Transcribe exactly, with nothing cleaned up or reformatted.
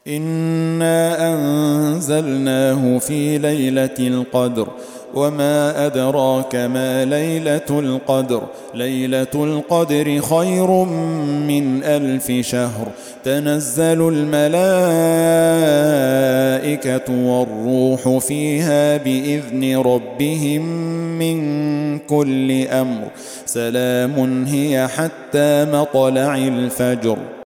إنا أنزلناه في ليلة القدر وما أدراك ما ليلة القدر ليلة القدر خير من ألف شهر تنزل الملائكة والروح فيها بإذن ربهم من كل أمر سلام هي حتى مطلع الفجر.